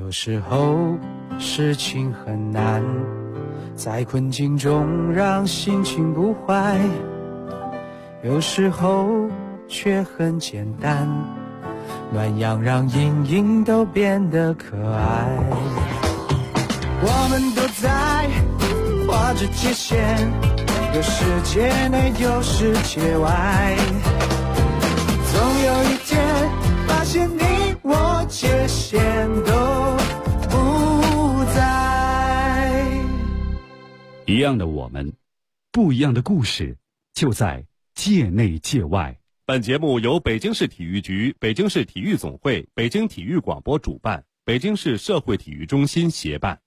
有时候事情很难，在困境中让心情不坏，有时候却很简单，暖阳让阴影都变得可爱。我们都在画着界限，有世界内有世界外，总有一天发现你我界限都不在。 一样的我们，不一样的故事，就在界内界外。 本节目由北京市体育局、北京市体育总会、北京体育广播主办，北京市社会体育中心协办。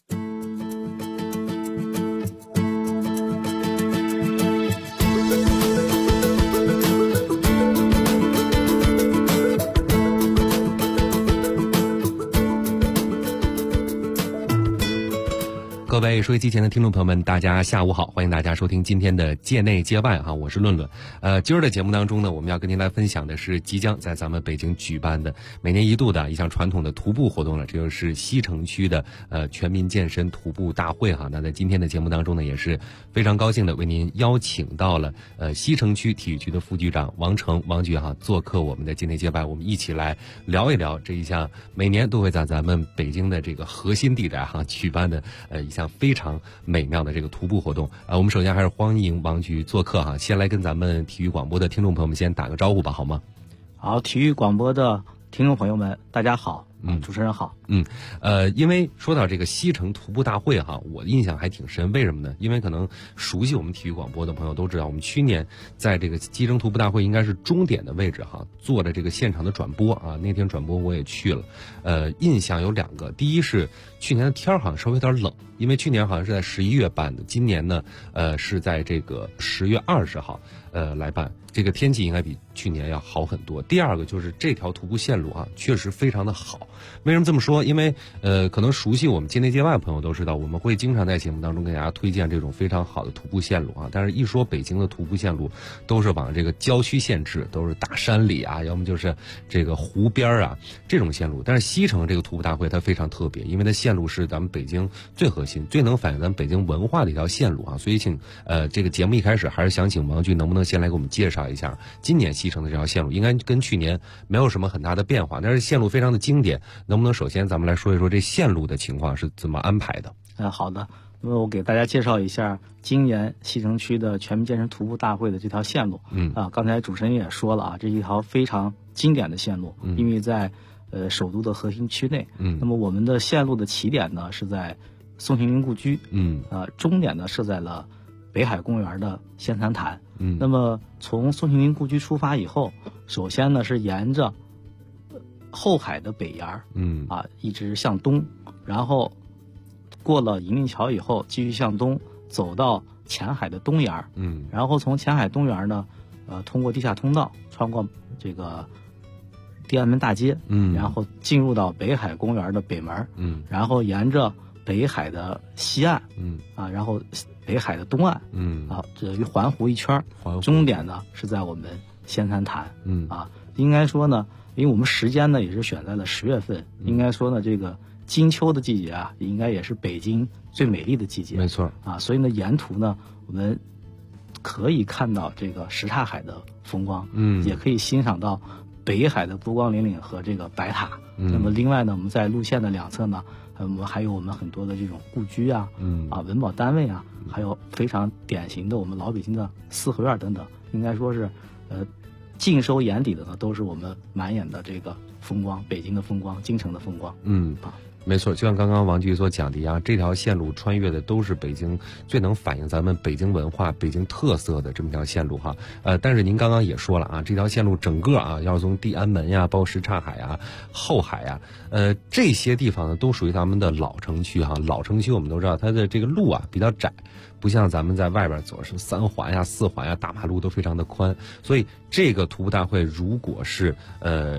各位收音机前的听众朋友们，大家下午好，欢迎大家收听今天的界内界外我是论论。今儿的节目当中呢，我们要跟您来分享的是即将在咱们北京举办的每年一度的一项传统的徒步活动了，这就是西城区的全民健身徒步大会那在今天的节目当中呢，也是非常高兴的为您邀请到了西城区体育局的副局长王成王局做客我们的界内界外，我们一起来聊一聊这一项每年都会在咱们北京的这个核心地带举办的一项非常美妙的这个徒步活动。我们首先还是欢迎王局做客先来跟咱们体育广播的听众朋友们先打个招呼吧，好吗？ 好，体育广播的听众朋友们大家好。主持人好。 因为说到这个西城徒步大会我的印象还挺深，为什么呢？因为可能熟悉我们体育广播的朋友都知道，我们去年在这个西城徒步大会应该是终点的位置做了这个现场的转播那天转播我也去了。印象有两个，第一是去年的天好像稍微有点冷，因为去年好像是在11月办的，今年呢是在这个10月20号来办，这个天气应该比去年要好很多。第二个就是这条徒步线路确实非常的好。为什么这么说？因为可能熟悉我们界内界外的朋友都知道，我们会经常在节目当中给大家推荐这种非常好的徒步线路但是一说北京的徒步线路都是往这个郊区限制，都是大山里要么就是这个湖边这种线路。但是西城这个徒步大会它非常特别，因为它线路是咱们北京最核心最能反映咱们北京文化的一条线路所以请这个节目一开始还是想请王局能不能先来给我们介绍一下今年西城的这条线路。应该跟去年没有什么很大的变化，但是线路非常的经典，能不能首先咱们来说一说这线路的情况是怎么安排的？ 好的，那么我给大家介绍一下今年西城区的全民健身徒步大会的这条线路。刚才主持人也说了这是一条非常经典的线路，因为在首都的核心区内。那么我们的线路的起点呢是在宋庆龄故居，终点呢设在了北海公园的仙三潭。那么从宋庆龄故居出发以后，首先呢是沿着后海的北沿一直向东，然后过了银锭桥以后继续向东走到前海的东沿，然后从前海东沿呢通过地下通道穿过这个地安门大街，然后进入到北海公园的北门，然后沿着北海的西岸，然后北海的东岸，这环湖一圈，终点呢是在我们仙三潭。应该说呢，因为我们时间呢也是选在了10月份，应该说呢这个金秋的季节应该也是北京最美丽的季节。 没错所以呢沿途呢我们可以看到这个什刹海的风光，也可以欣赏到北海的波光粼粼和这个白塔。那么另外呢，我们在路线的两侧呢，我们还有我们很多的这种故居文保单位还有非常典型的我们老北京的四合院等等，应该说是尽收眼底的呢都是我们满眼的这个风光，北京的风光，京城的风光。 没错，就像刚刚王局所讲的这条线路穿越的都是北京最能反映咱们北京文化、北京特色的这么条线路但是您刚刚也说了这条线路整个要从地安门包括什刹海后海这些地方呢都属于咱们的老城区老城区我们都知道它的这个路比较窄，不像咱们在外边走是3环4环大马路都非常的宽，所以这个徒步大会如果是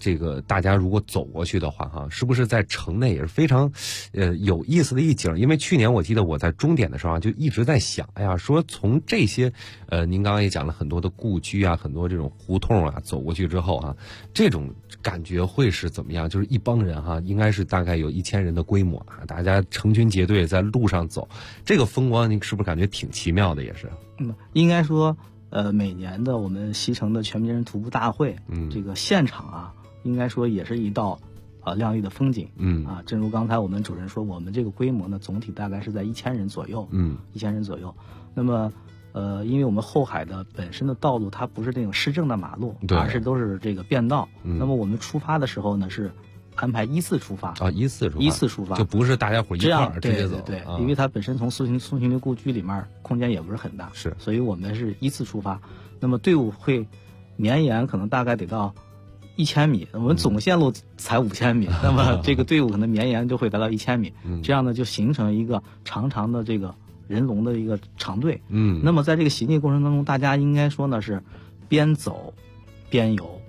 这个大家如果走过去的话哈，是不是在城内也是非常有意思的一景？因为去年我记得我在终点的时候啊，就一直在想，哎呀，说从这些您刚刚也讲了很多的故居啊，很多这种胡同啊，走过去之后啊，这种感觉会是怎么样？就是一帮人哈，应该是大概有1000人的规模啊，大家成群结队在路上走，这个风光你是不是感觉挺奇妙的？也是， 应该说，每年的我们西城的全民健身徒步大会，这个现场啊，应该说也是一道亮丽的风景。正如刚才我们主任说，我们这个规模呢，总体大概是在1000人左右。1000人左右。那么，因为我们后海的本身的道路它不是那种市政的马路，而是都是这个便道。那么我们出发的时候呢是安排依次出发啊，依次出发， 就不是大家伙一块儿直接走。 对，因为它本身从宋庆龄故居里面空间也不是很大， 是， 所以我们是依次出发。那么队伍会绵延，可能大概得到1000米，我们总线路才5000米，那么这个队伍可能绵延就会达到1000米，这样呢就形成一个长的这个人龙的一个长队。那么在这个行进过程当中，大家应该说呢是边走边游，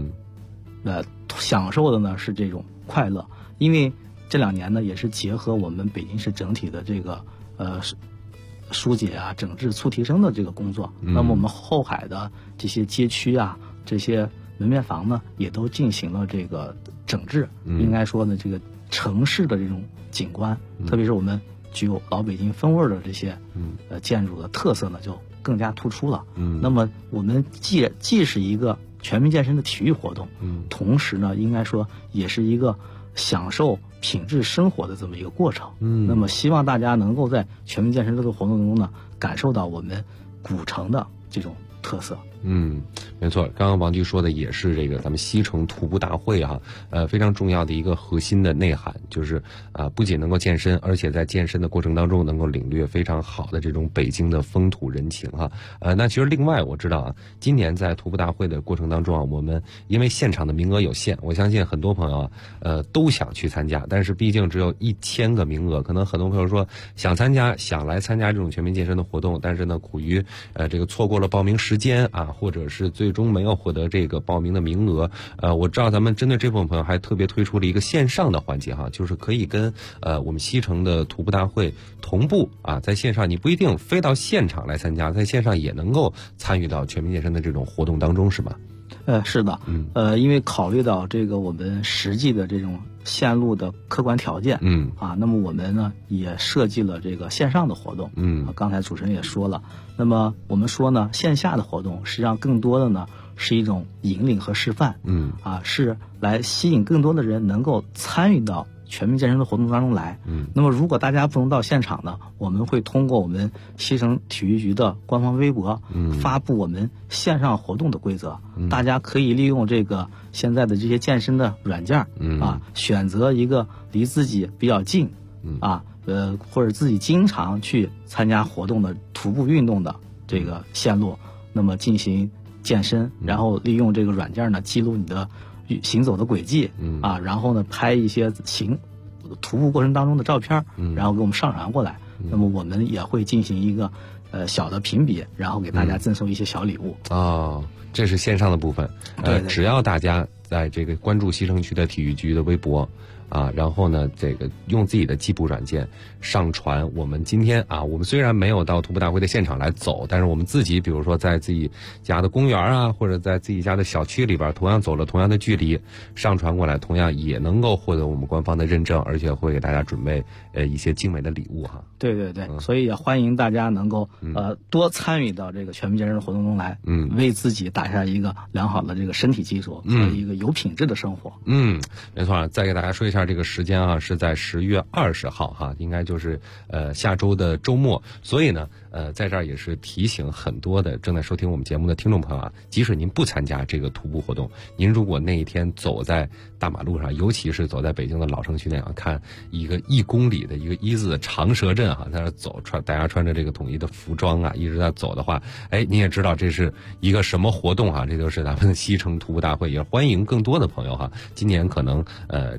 享受的呢是这种快乐。因为这2年呢也是结合我们北京市整体的这个疏解啊、整治、促提升的这个工作。那么我们后海的这些街区啊、这些门面房呢，也都进行了这个整治。应该说呢，这个城市的这种景观，特别是我们具有老北京风味的这些建筑的特色呢，就更加突出了。那么我们既是一个全民健身的体育活动，同时呢，应该说也是一个享受品质生活的这么一个过程。那么希望大家能够在全民健身这个活动中呢，感受到我们古城的这种特色。 没错，刚刚王局说的也是这个咱们西城徒步大会哈，非常重要的一个核心的内涵就是不仅能够健身，而且在健身的过程当中能够领略非常好的这种北京的风土人情哈。那其实另外我知道啊，今年在徒步大会的过程当中啊，我们因为现场的名额有限，我相信很多朋友都想去参加，但是毕竟只有1000个名额，可能很多朋友说想来参加这种全民健身的活动，但是呢苦于这个错过了报名时间啊，或者是最终没有获得这个报名的名额。我知道咱们针对这部分朋友还特别推出了一个线上的环节哈，就是可以跟我们西城的徒步大会同步啊，在线上你不一定非到现场来参加，在线上也能够参与到全民健身的这种活动当中，是吧？ 是的，因为考虑到这个我们实际的这种线路的客观条件，那么我们呢也设计了这个线上的活动，刚才主持人也说了，那么我们说呢，线下的活动实际上更多的呢是一种引领和示范，是来吸引更多的人能够参与到全民健身的活动当中来。那么如果大家不能到现场呢，我们会通过我们西城体育局的官方微博，发布我们线上活动的规则。大家可以利用这个现在的这些健身的软件，选择一个离自己比较近，或者自己经常去参加活动的徒步运动的这个线路，那么进行健身，然后利用这个软件呢记录你的行走的轨迹，然后呢拍一些徒步过程当中的照片，然后给我们上传过来。那么我们也会进行一个小的评比，然后给大家赠送一些小礼物。 这是线上的部分。只要大家在这个关注西城区的体育局的微博然后呢，这个用自己的计步软件上传我们今天我们虽然没有到徒步大会的现场来走，但是我们自己比如说在自己家的公园或者在自己家的小区里边同样走了同样的距离上传过来，同样也能够获得我们官方的认证，而且会给大家准备一些精美的礼物哈。 对，所以也欢迎大家能够多参与到这个全民健身活动中来，为自己打下一个良好的这个身体基础和一个有品质的生活。 没错，再给大家说一下这个时间是在10月20号哈，应该就是下周的周末。所以呢在这儿也是提醒很多的正在收听我们节目的听众朋友即使您不参加这个徒步活动，您如果那一天走在大马路上，尤其是走在北京的老城区那样，看一个1公里的一个1字的长蛇阵在那走，大家穿着这个统一的服装一直在走的话，你也知道这是一个什么活动这就是咱们的西城徒步大会，也欢迎更多的朋友今年可能这个因为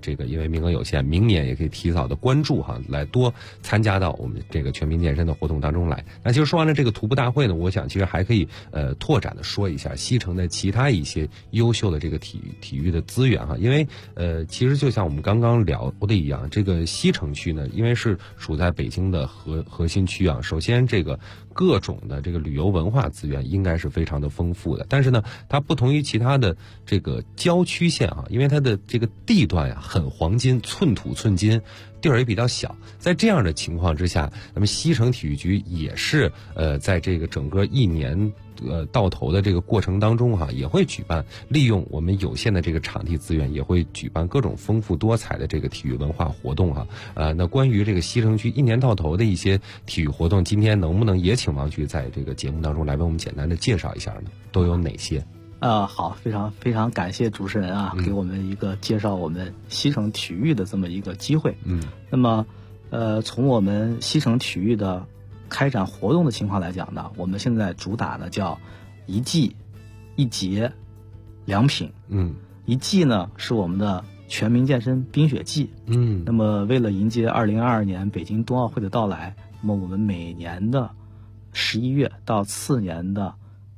为名额有限，明年也可以提早的关注哈，来多参加到我们这个全民健身的活动当中来。那其实说完了这个徒步大会呢，我想其实还可以拓展的说一下西城的其他一些优秀的这个体育的资源哈，因为其实就像我们刚刚聊的一样，这个西城区呢，因为是属在北京的核心区啊，首先这个各种的这个旅游文化资源应该是非常的丰富的，但是呢，它不同于其他的这个郊区县啊，因为它的这个地段呀很黄金，寸土寸金，地儿也比较小，在这样的情况之下，那么西城体育局也是在这个整个一年到头的这个过程当中哈，也会举办，利用我们有限的这个场地资源，也会举办各种丰富多彩的这个体育文化活动哈。那关于这个西城区一年到头的一些体育活动，今天能不能也请王局在这个节目当中来为我们简单的介绍一下呢？都有哪些？ 好，非常非常感谢主持人啊，给我们一个介绍我们西城体育的这么一个机会。那么从我们西城体育的开展活动的情况来讲呢，我们现在主打的叫一季一节两品。一季呢是我们的全民健身冰雪季。那么为了迎接2022年北京冬奥会的到来，那么我们每年的11月到次年的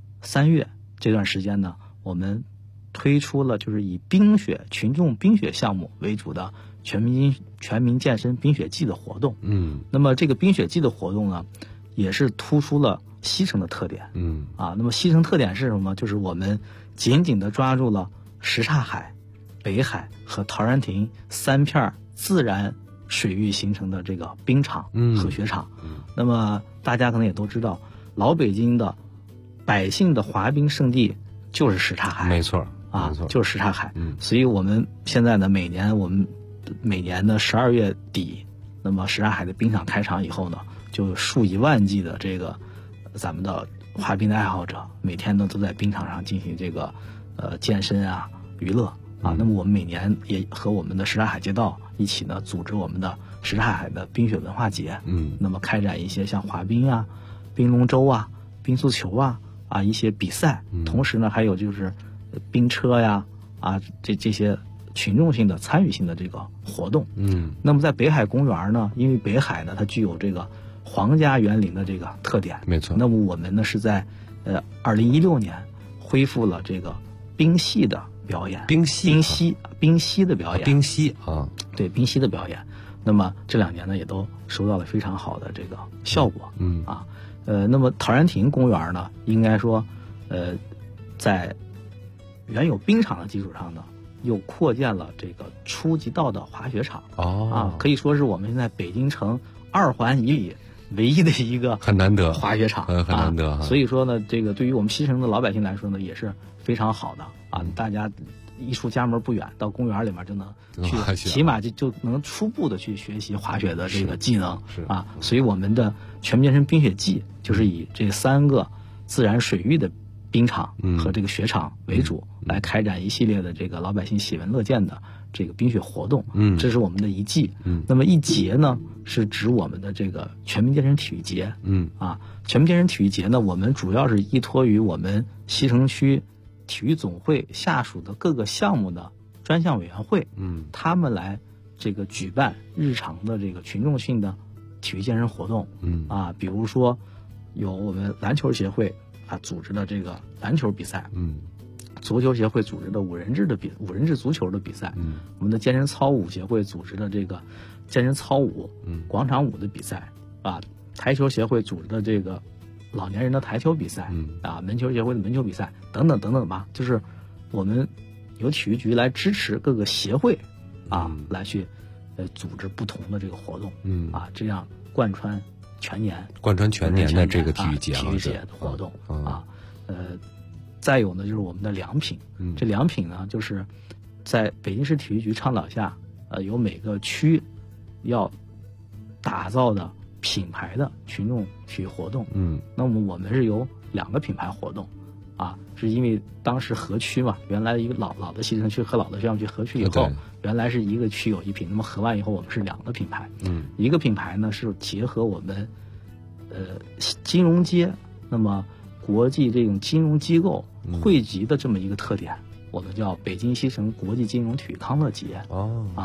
3月这段时间呢，我们推出了就是以群众冰雪项目为主的全民健身冰雪季的活动。那么这个冰雪季的活动呢，也是突出了西城的特点。那么西城特点是什么？就是我们紧紧地抓住了什刹海、北海和陶然亭3片自然水域形成的这个冰场和雪场。那么大家可能也都知道，老北京的百姓的滑冰圣地就是什刹海。 没错就是什刹海。所以我们现在呢，每年的12月底，那么什刹海的冰场开场以后呢，就数以万计的这个咱们的滑冰的爱好者，每天呢都在冰场上进行这个健身啊、娱乐啊。那么我们每年也和我们的什刹海街道一起呢，组织我们的什刹海的冰雪文化节。那么开展一些像滑冰啊、冰龙舟啊、冰速球啊一些比赛。同时呢，还有就是冰车呀这些群众性的参与性的这个活动。那么在北海公园呢，因为北海呢它具有这个皇家园林的这个特点。 没错。 那么我们呢是在2016年恢复了这个冰戏的表演。冰戏的表演。 冰戏对，冰戏的表演。那么这2年呢也都收到了非常好的这个效果。那么陶然亭公园呢，应该说在原有冰场的基础上呢，又扩建了这个初级道的滑雪场。可以说是我们现在北京城2环以里唯一的一个很难得滑雪场。 很难得。 所以说呢，这个对于我们西城的老百姓来说呢，也是非常好的大家一出家门不远，到公园里面就能去，起码就能初步的去学习滑雪的这个技能。所以我们的全民健身冰雪季就是以这3个自然水域的冰场和这个雪场为主，来开展一系列的这个老百姓喜闻乐见的这个冰雪活动。这是我们的一季。那么一节呢，是指我们的这个全民健身体育节。全民健身体育节呢，我们主要是依托于我们西城区体育总会下属的各个项目的专项委员会。他们来这个举办日常的这个群众性的体育健身活动。比如说有我们篮球协会组织的这个篮球比赛。足球协会组织的五人制足球的比赛。我们的健身操舞协会组织的这个健身操舞、广场舞的比赛。台球协会组织的这个老年人的台球比赛。门球协会的门球比赛等等等等吧。就是我们由体育局来支持各个协会来去组织不同的这个活动。这样贯穿全年的这个体育节的活动。再有呢，就是我们的良品。这良品呢，就是在北京市体育局倡导下，有每个区要打造的品牌的群众体育活动。那么我们是有2个品牌活动。是因为当时合区嘛，原来一个老的西城区和老的宣武区合区以后，原来是一个区有一品，那么合完以后我们是2个品牌。一个品牌呢是结合我们金融街，那么国际这种金融机构汇集的这么一个特点，我们叫北京西城国际金融体育康乐节。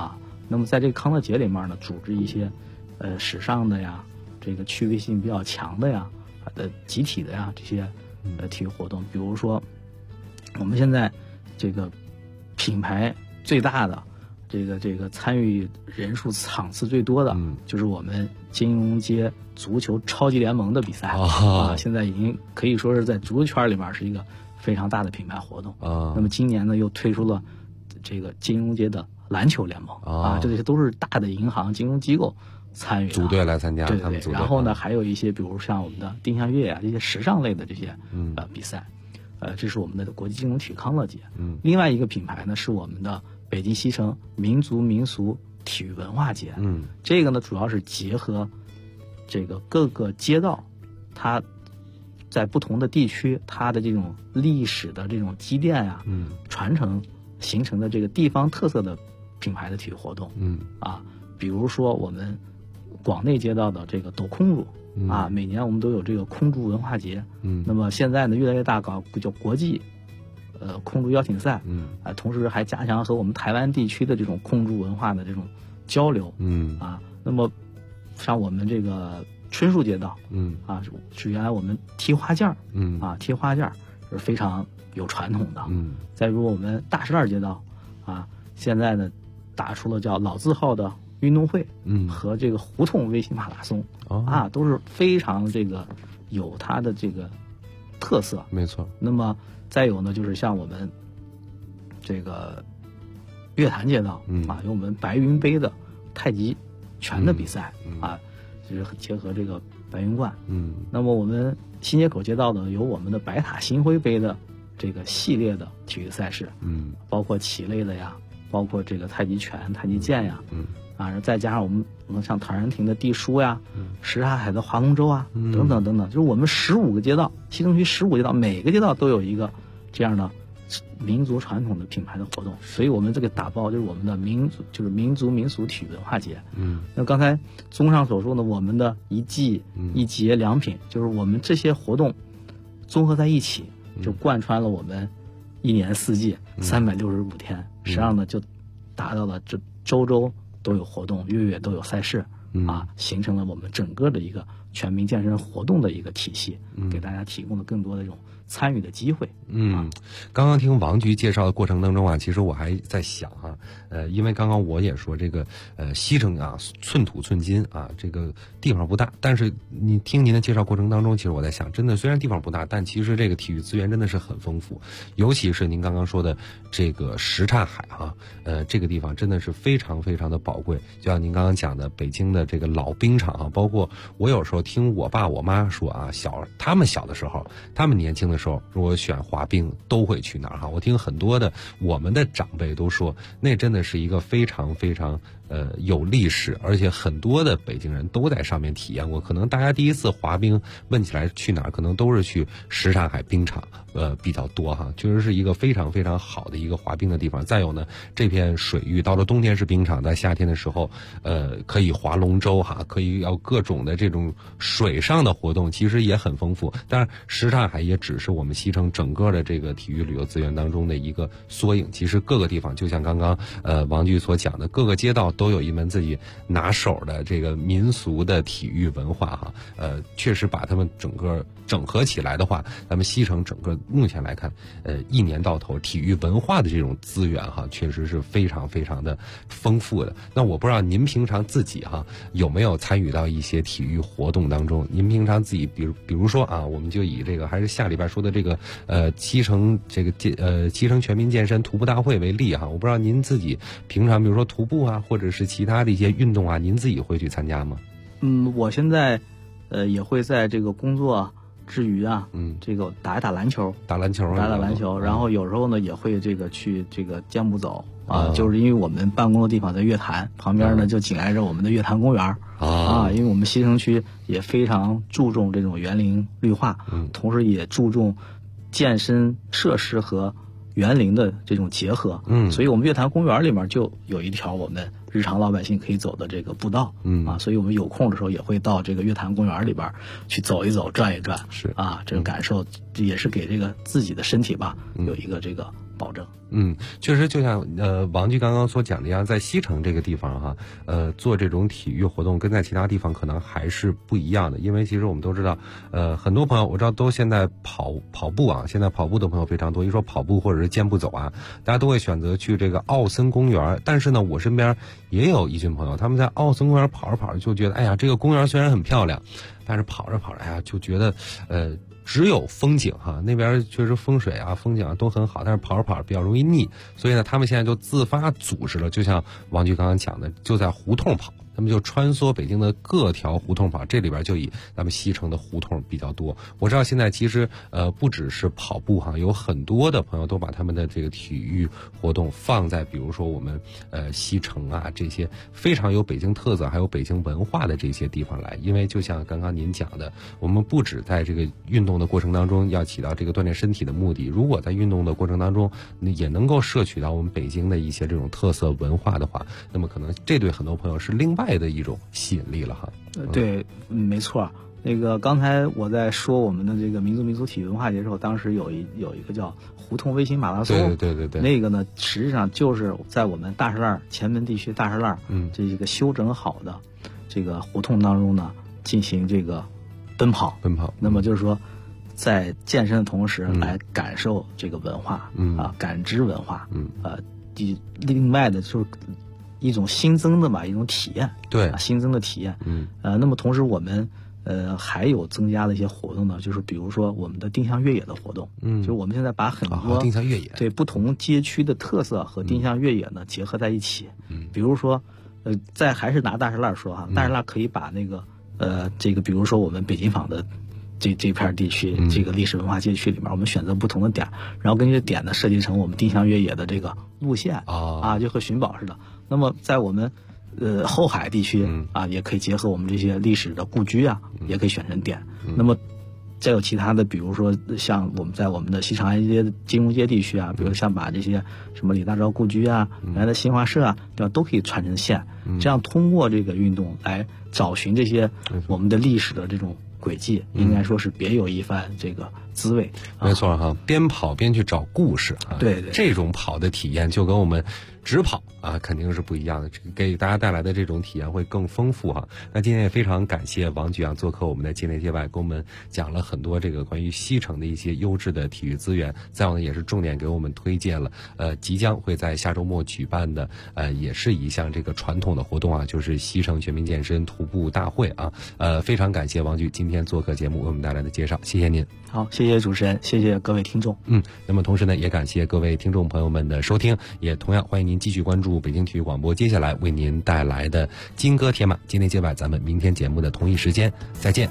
那么在这个康乐节里面呢，组织一些时尚的呀，这个趣味性比较强的呀，集体的呀这些体育活动。比如说我们现在这个品牌最大的这个参与人数场次最多的，就是我们金融街足球超级联盟的比赛啊，现在已经可以说是在足球圈里面是一个非常大的品牌活动啊。那么今年呢，又推出了这个金融街的篮球联盟啊，这些都是大的银行金融机构参与组队来参加， 对对。 然后呢，还有一些比如像我们的定向越野啊这些时尚类的这些比赛，这是我们的国际金融体育康乐节。另外一个品牌呢是我们的北京西城民族民俗体育文化节。这个呢主要是结合这个各个街道，它在不同的地区，它的这种历史的这种积淀呀，传承形成的这个地方特色的品牌的体育活动。比如说我们广内街道的这个抖空竹啊，每年我们都有这个空竹文化节。那么现在呢越来越大，搞叫国际空竹邀请赛。同时还加强和我们台湾地区的这种空竹文化的这种交流。那么像我们这个春树街道，是原来我们踢花件儿，踢花件儿是非常有传统的。再如我们大石栏街道现在呢打出了叫老字号的运动会，和这个胡同微型马拉松，都是非常这个有它的这个特色。 没错。那么再有呢，就是像我们这个乐坛街道有我们白云杯的太极拳的比赛就是结合这个白云观。那么我们新街口街道呢有我们的白塔星辉杯的这个系列的体育赛事，包括棋类的呀，包括这个太极拳、太极剑呀，再加上我们像陶然亭的地书呀，什刹海的划龙舟啊，等等等等，就是我们15个街道，西城区15个街道，每个街道都有一个这样的民族传统的品牌的活动，所以我们这个打包就是我们的民族民俗体育文化节。那刚才综上所述呢，我们的一季一节两品，就是我们这些活动综合在一起，就贯穿了我们一年4季365天，实际上呢就达到了这周都有活动，月月都有赛事形成了我们整个的一个全民健身活动的一个体系，给大家提供了更多的这种参与的机会。 刚刚听王局介绍的过程当中其实我还在想因为刚刚我也说这个西城寸土寸金这个地方不大，但是你听您的介绍过程当中，其实我在想，真的虽然地方不大，但其实这个体育资源真的是很丰富，尤其是您刚刚说的这个什刹海这个地方真的是非常非常的宝贵。就像您刚刚讲的北京的这个老冰场包括我有时候听我爸我妈说他们小的时候，他们年轻的时候如果选滑冰都会去哪儿我听很多的我们的长辈都说，那真的是一个非常非常有历史，而且很多的北京人都在上面体验过。可能大家第一次滑冰问起来去哪儿，可能都是去什刹海冰场比较多确实是一个非常非常好的一个滑冰的地方。再有呢，这片水域到了冬天是冰场，在夏天的时候可以划龙舟可以要各种的这种水上的活动，其实也很丰富。当然什刹海也只是我们西城整个的这个体育旅游资源当中的一个缩影，其实各个地方就像刚刚王局所讲的，各个街道都有一门自己拿手的这个民俗的体育文化确实把他们整个整合起来的话，咱们西城整个目前来看一年到头体育文化的这种资源确实是非常非常的丰富的。那我不知道您平常自己有没有参与到一些体育活动当中，您平常自己比如说我们就以这个还是下礼拜说的这个西城西城全民健身徒步大会为例我不知道您自己平常比如说徒步或者是其他的一些运动您自己会去参加吗？ 我现在也会在这个工作之余这个打篮球，然后有时候呢也会这个去这个健步走就是因为我们办公的地方在月坛旁边呢，就紧挨着我们的月坛公园因为我们西城区也非常注重这种园林绿化，同时也注重健身设施和园林的这种结合，所以我们月坛公园里面就有一条我们日常老百姓可以走的这个步道，所以我们有空的时候也会到这个月坛公园里边去走一走、转一转， 是这个感受也是给这个自己的身体吧有一个这个保证。 确实就像王局刚刚所讲的一样，在西城这个地方哈，做这种体育活动跟在其他地方可能还是不一样的，因为其实我们都知道，很多朋友我知道都现在跑步啊，现在跑步的朋友非常多，一说跑步或者是健步走啊，大家都会选择去这个奥森公园。但是呢，我身边也有一群朋友，他们在奥森公园跑着跑着就觉得，哎呀，这个公园虽然很漂亮，但是跑着跑着，哎呀，就觉得只有风景哈，那边确实风水啊、风景啊都很好，但是跑着跑着比较容易腻，所以呢，他们现在就自发组织了，就像王局刚刚讲的，就在胡同跑。他们就穿梭北京的各条胡同跑，这里边就以咱们西城的胡同比较多。我知道现在其实不只是跑步哈，有很多的朋友都把他们的这个体育活动放在比如说我们西城啊这些非常有北京特色还有北京文化的这些地方来。因为就像刚刚您讲的，我们不只在这个运动的过程当中要起到这个锻炼身体的目的，如果在运动的过程当中也能够摄取到我们北京的一些这种特色文化的话，那么可能这对很多朋友是另外的一种吸引力了哈。 对，没错。那个刚才我在说我们的这个民族体育文化节的时候，当时有一个叫胡同微型马拉松， 对， 那个呢实际上就是在我们大石栏前门地区大石栏，这个修整好的这个胡同当中呢进行这个奔跑。那么就是说，在健身的同时来感受这个文化，感知文化，另外的就是一种新增的吧，一种体验， 对， 新增的体验。那么同时我们还有增加的一些活动呢，就是比如说我们的定向越野的活动，就是我们现在把很多定向越野对不同街区的特色和定向越野呢结合在一起。比如说还是拿大石栏说哈，大石栏可以把那个这个比如说我们北京坊的这片地区，这个历史文化街区里面，我们选择不同的点，然后根据点呢设计成我们定向越野的这个路线就和寻宝似的。那么在我们后海地区也可以结合我们这些历史的故居也可以选成点。那么再有其他的，比如说像我们在我们的西长安街、金融街地区比如像把这些什么李大钊故居原来的新华社对吧，都可以串成线，这样通过这个运动来找寻这些我们的历史的这种轨迹，应该说是别有一番这个滋味。 没错哈，边跑边去找故事对， 这种跑的体验就跟我们直跑肯定是不一样的，给大家带来的这种体验会更丰富哈。那今天也非常感谢王局做客我们的界内界外，给我们讲了很多这个关于西城的一些优质的体育资源。再有呢，也是重点给我们推荐了即将会在下周末举办的也是一项这个传统的活动就是西城全民健身徒步大会非常感谢王局今天做客节目为我们带来的介绍，谢谢您。 好，谢谢主持人，谢谢各位听众。 那么同时呢，也感谢各位听众朋友们的收听，也同样欢迎您继续关注北京体育广播接下来为您带来的金戈铁马界内界外，咱们明天节目的同一时间再见。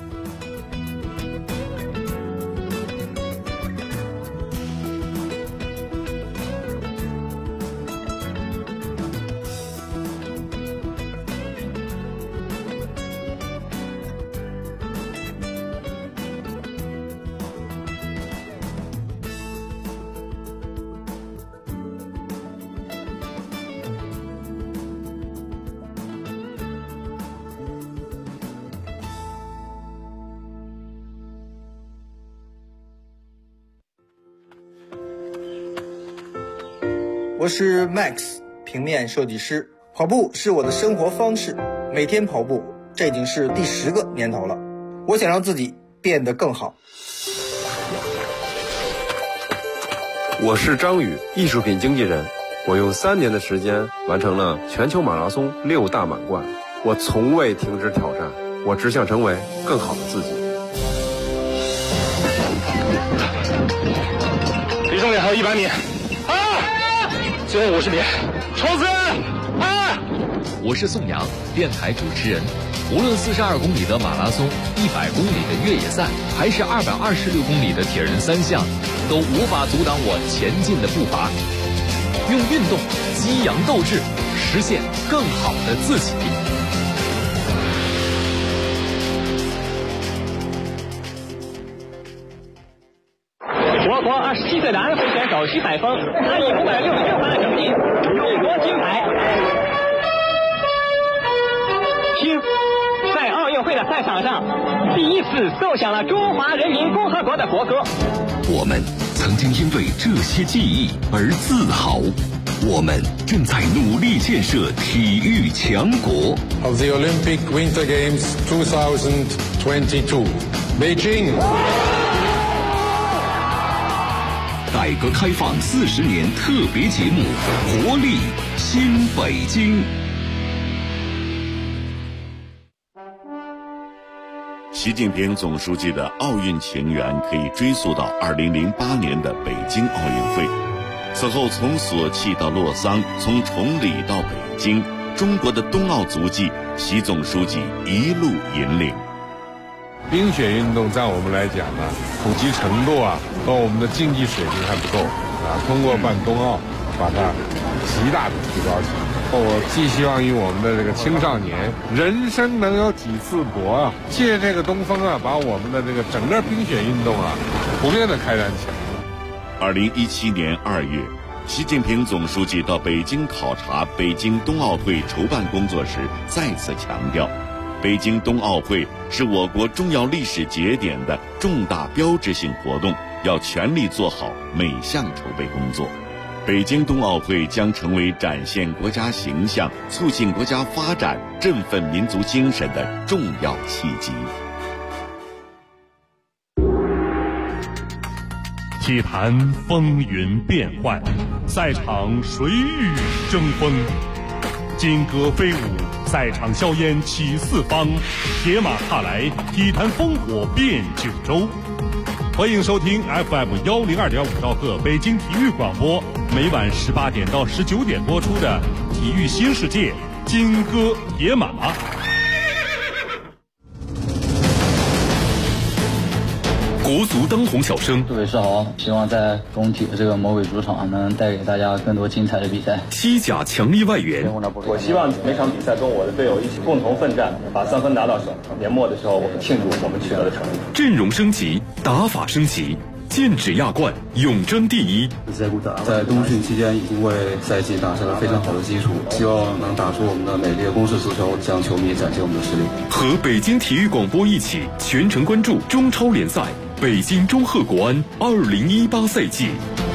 我是 Max， 平面设计师。跑步是我的生活方式，每天跑步，这已经是第10个年头了。我想让自己变得更好。 我是张宇，艺术品经纪人。我用3年的时间完成了全球马拉松6大满贯。我从未停止挑战，我只想成为更好的自己。 离终点还有100米。最后50米，冲刺！ 我是宋阳，电台主持人。无论42公里的马拉松、100公里的越野赛，还是226公里的铁人3项，都无法阻挡我前进的步伐。用运动激扬斗志，实现更好的自己。 我国27岁的安徽选手徐海峰，他以566分的成绩勇夺金牌。听，在奥运会的赛场上，第一次奏响了中华人民共和国的国歌。 我们曾经因为这些记忆而自豪。我们正在努力建设体育强国。 Of the Olympic Winter Games 2022, Beijing。 改革开放40年特别节目，活力新北京。 习近平总书记的奥运情缘可以追溯到2008年的北京奥运会。此后从索契到洛桑，从崇礼到北京，中国的冬奥足迹，习总书记一路引领。 冰雪运动在我们来讲呢，普及程度和我们的竞技水平还不够通过办冬奥，把它极大的提高起来。我寄希望于我们的这个青少年，人生能有几次搏借这个东风把我们的这个整个冰雪运动普遍的开展起来。 2017年2月，习近平总书记到北京考察北京冬奥会筹办工作时，再次强调，北京冬奥会是我国重要历史节点的重大标志性活动，要全力做好每项筹备工作。北京冬奥会将成为展现国家形象、促进国家发展、振奋民族精神的重要契机。 体坛风云变幻，赛场谁与争锋？金戈飞舞，赛场硝烟起四方，铁马踏来，体坛烽火遍九州。欢迎收听 FM102.5兆赫北京体育广播，每晚18点到19点播出的《体育新世界》金戈铁马。 国足当红小生， 各位是好，希望在工体的这个魔鬼主场能带给大家更多精彩的比赛。 西甲强力外援， 我希望每场比赛跟我的队友一起共同奋战，把3分拿到手。年末的时候，我们庆祝我们取得的成绩。 阵容升级，打法升级，剑指亚冠，永争第一。 在冬训期间已经为赛季打下了非常好的基础，希望能打出我们的美丽的攻势足球，向球迷展现我们的实力。 和北京体育广播一起全程关注中超联赛北京中赫国安2018赛季。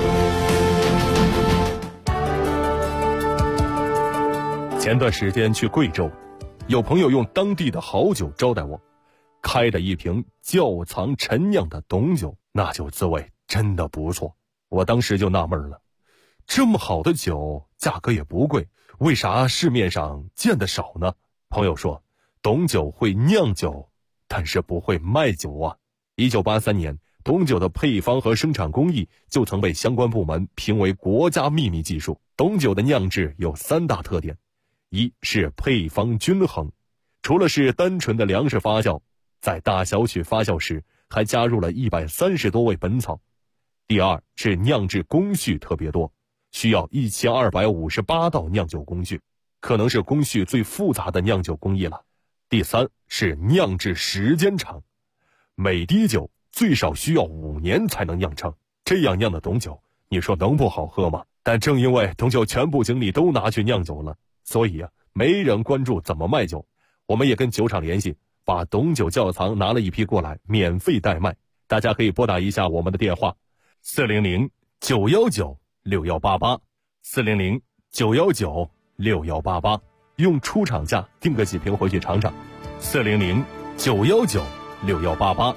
前段时间去贵州，有朋友用当地的好酒招待我，开的一瓶窖藏陈酿的董酒，那酒滋味真的不错。我当时就纳闷了，这么好的酒价格也不贵，为啥市面上见得少呢？朋友说，董酒会酿酒，但是不会卖酒啊。1983年，董酒的配方和生产工艺就曾被相关部门评为国家秘密技术。董酒的酿制有3大特点，一是配方均衡，除了是单纯的粮食发酵，在大小曲发酵时还加入了130多味本草。第二是酿制工序特别多，需要1258道酿酒工序，可能是工序最复杂的酿酒工艺了。第三是酿制时间长，每滴酒最少需要5年才能酿成，这样酿的董酒，你说能不好喝吗？但正因为董酒全部精力都拿去酿酒了，所以没人关注怎么卖酒。我们也跟酒厂联系，把董酒窖藏拿了一批过来，免费代卖。大家可以拨打一下我们的电话400-919-6188 400-919-6188，用出厂价订个几瓶回去尝尝。400-919-6188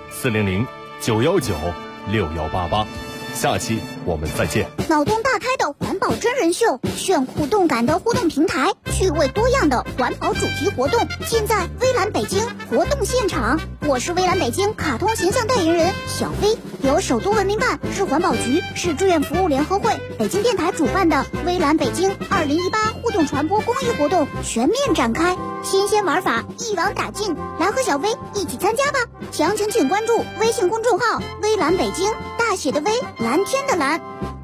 400-919-6188。下期我们再见。 脑洞大开的环保真人秀，炫酷动感的互动平台，趣味多样的环保主题活动，尽在微蓝北京活动现场。我是微蓝北京卡通形象代言人小飞，由首都文明办、市环保局、市志愿服务联合会、北京电台主办的微蓝北京2018互动传播公益活动全面展开，新鲜玩法一网打尽，来和小飞一起参加吧！详情请关注微信公众号微蓝北京，大写的微，蓝天的蓝。